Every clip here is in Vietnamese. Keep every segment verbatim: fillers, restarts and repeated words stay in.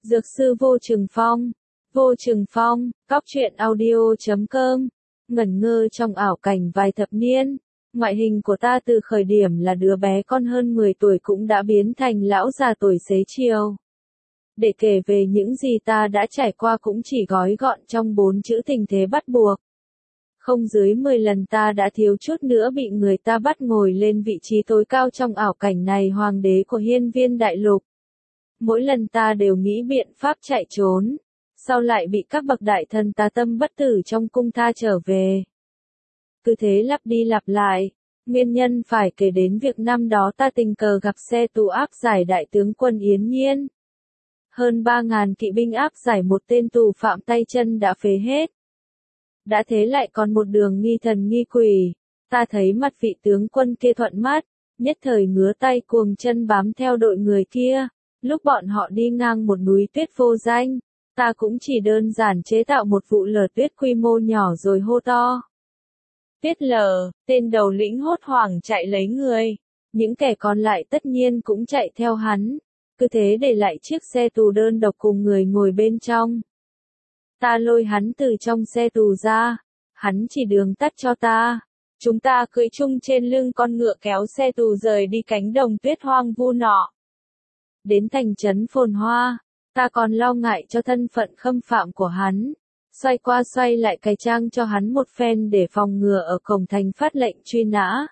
Dược sư Vô Trừng Phong. Vô Trừng Phong, cóc truyện audio chấm com. Ngẩn ngơ trong ảo cảnh vài thập niên. Ngoại hình của ta từ khởi điểm là đứa bé con hơn mười tuổi cũng đã biến thành lão già tuổi xế chiều. Để kể về những gì ta đã trải qua cũng chỉ gói gọn trong bốn chữ tình thế bắt buộc. Không dưới mười lần ta đã thiếu chút nữa bị người ta bắt ngồi lên vị trí tối cao trong ảo cảnh này, hoàng đế của hiên viên đại lục. Mỗi lần ta đều nghĩ biện pháp chạy trốn, sau lại bị các bậc đại thần tà tâm bất tử trong cung tha trở về. Cứ thế lặp đi lặp lại, nguyên nhân phải kể đến việc năm đó ta tình cờ gặp xe tù áp giải đại tướng quân Yến Nhiên. Hơn ba ngàn kỵ binh áp giải một tên tù phạm tay chân đã phế hết. Đã thế lại còn một đường nghi thần nghi quỷ, ta thấy mặt vị tướng quân kia thuận mắt, nhất thời ngứa tay cuồng chân bám theo đội người kia. Lúc bọn họ đi ngang một núi tuyết vô danh, ta cũng chỉ đơn giản chế tạo một vụ lở tuyết quy mô nhỏ rồi hô to. Tuyết lở, tên đầu lĩnh hốt hoảng chạy lấy người. Những kẻ còn lại tất nhiên cũng chạy theo hắn. Cứ thế để lại chiếc xe tù đơn độc cùng người ngồi bên trong. Ta lôi hắn từ trong xe tù ra. Hắn chỉ đường tắt cho ta. Chúng ta cưỡi chung trên lưng con ngựa kéo xe tù rời đi cánh đồng tuyết hoang vu nọ. Đến thành trấn phồn hoa, ta còn lo ngại cho thân phận khâm phạm của hắn. Xoay qua xoay lại cài trang cho hắn một phen để phòng ngừa ở cổng thành phát lệnh truy nã.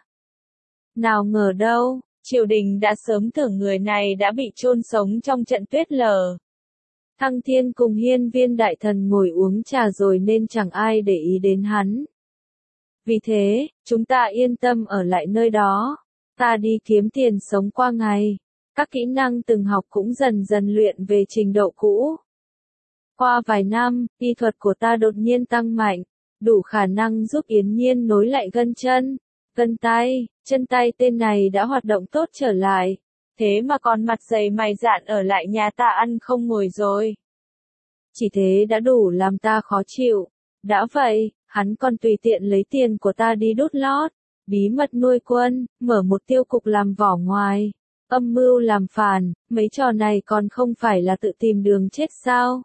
Nào ngờ đâu, triều đình đã sớm tưởng người này đã bị chôn sống trong trận tuyết lở. Thăng Thiên cùng hiên viên đại thần ngồi uống trà rồi nên chẳng ai để ý đến hắn. Vì thế, chúng ta yên tâm ở lại nơi đó. Ta đi kiếm tiền sống qua ngày. Các kỹ năng từng học cũng dần dần luyện về trình độ cũ. Qua vài năm, y thuật của ta đột nhiên tăng mạnh, đủ khả năng giúp Yến Nhiên nối lại gân chân, gân tay, chân tay tên này đã hoạt động tốt trở lại. Thế mà còn mặt dày mày dạn ở lại nhà ta ăn không ngồi rồi. Chỉ thế đã đủ làm ta khó chịu. Đã vậy, hắn còn tùy tiện lấy tiền của ta đi đút lót, bí mật nuôi quân, mở một tiêu cục làm vỏ ngoài. Âm mưu làm phản, mấy trò này còn không phải là tự tìm đường chết sao?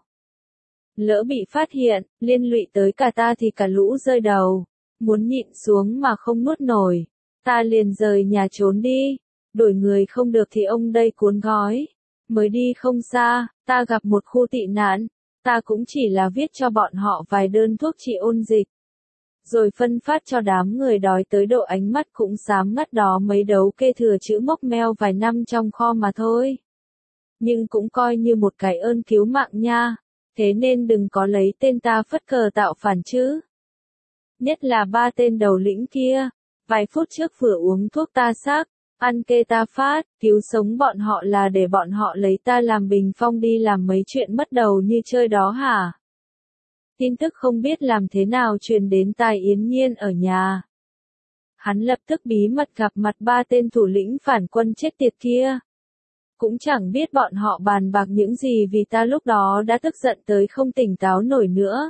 Lỡ bị phát hiện, liên lụy tới cả ta thì cả lũ rơi đầu. Muốn nhịn xuống mà không nuốt nổi. Ta liền rời nhà trốn đi. Đổi người không được thì ông đây cuốn gói. Mới đi không xa, ta gặp một khu tị nạn. Ta cũng chỉ là viết cho bọn họ vài đơn thuốc trị ôn dịch. Rồi phân phát cho đám người đói tới độ ánh mắt cũng xám ngắt đó mấy đấu kê thừa chữ mốc meo vài năm trong kho mà thôi. Nhưng cũng coi như một cái ơn cứu mạng nha, thế nên đừng có lấy tên ta phất cờ tạo phản chứ. Nhất là ba tên đầu lĩnh kia, vài phút trước vừa uống thuốc ta xác, ăn kê ta phát, cứu sống bọn họ là để bọn họ lấy ta làm bình phong đi làm mấy chuyện mất đầu như chơi đó hả? Tin tức không biết làm thế nào truyền đến tai Yến Nhiên ở nhà. Hắn lập tức bí mật gặp mặt ba tên thủ lĩnh phản quân chết tiệt kia. Cũng chẳng biết bọn họ bàn bạc những gì vì ta lúc đó đã tức giận tới không tỉnh táo nổi nữa.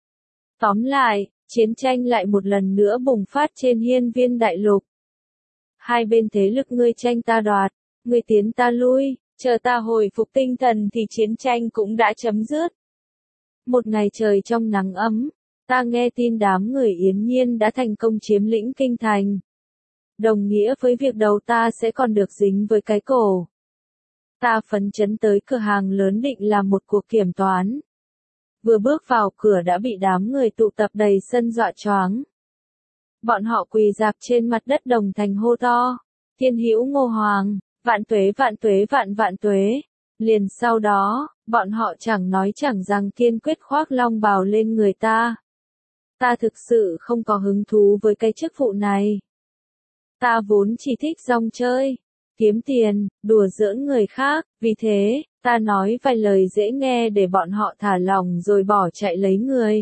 Tóm lại, chiến tranh lại một lần nữa bùng phát trên hiên viên đại lục. Hai bên thế lực ngươi tranh ta đoạt, ngươi tiến ta lui, chờ ta hồi phục tinh thần thì chiến tranh cũng đã chấm dứt. Một ngày trời trong nắng ấm, ta nghe tin đám người Yến Nhiên đã thành công chiếm lĩnh kinh thành. Đồng nghĩa với việc đầu ta sẽ còn được dính với cái cổ. Ta phấn chấn tới cửa hàng lớn định làm một cuộc kiểm toán. Vừa bước vào cửa đã bị đám người tụ tập đầy sân dọa choáng. Bọn họ quỳ rạp trên mặt đất đồng thành hô to, Thiên Hữu Ngô Hoàng, vạn tuế vạn tuế vạn vạn tuế. Liền sau đó, bọn họ chẳng nói chẳng rằng kiên quyết khoác long bào lên người ta. Ta thực sự không có hứng thú với cái chức vụ này. Ta vốn chỉ thích rong chơi, kiếm tiền, đùa giỡn người khác, vì thế, ta nói vài lời dễ nghe để bọn họ thả lỏng rồi bỏ chạy lấy người.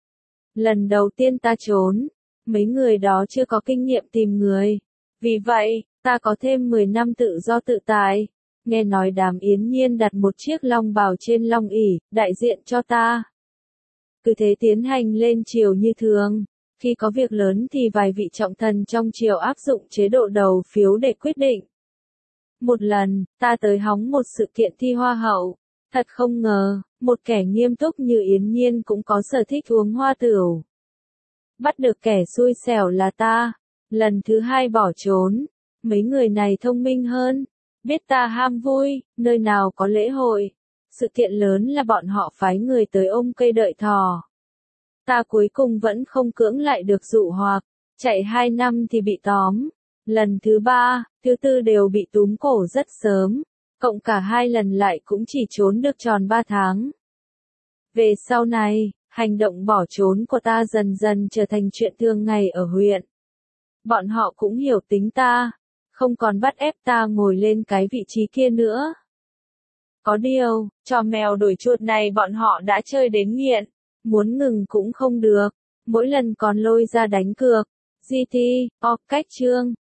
Lần đầu tiên ta trốn, mấy người đó chưa có kinh nghiệm tìm người. Vì vậy, ta có thêm mười năm tự do tự tại. Nghe nói đám Yến Nhiên đặt một chiếc long bào trên long ỷ, đại diện cho ta. Cứ thế tiến hành lên triều như thường. Khi có việc lớn thì vài vị trọng thần trong triều áp dụng chế độ đầu phiếu để quyết định. Một lần, ta tới hóng một sự kiện thi hoa hậu. Thật không ngờ, một kẻ nghiêm túc như Yến Nhiên cũng có sở thích uống hoa tửu. Bắt được kẻ xui xẻo là ta. Lần thứ hai bỏ trốn. Mấy người này thông minh hơn. Biết ta ham vui, nơi nào có lễ hội. Sự kiện lớn là bọn họ phái người tới ôm cây đợi thỏ. Ta cuối cùng vẫn không cưỡng lại được dụ hoặc. Chạy hai năm thì bị tóm. Lần thứ ba, thứ tư đều bị túm cổ rất sớm. Cộng cả hai lần lại cũng chỉ trốn được tròn ba tháng. Về sau này, hành động bỏ trốn của ta dần dần trở thành chuyện thường ngày ở huyện. Bọn họ cũng hiểu tính ta, không còn bắt ép ta ngồi lên cái vị trí kia nữa. Có điều, trò mèo đuổi chuột này bọn họ đã chơi đến nghiện, muốn ngừng cũng không được, mỗi lần còn lôi ra đánh cược. giê tê, o, cách chương.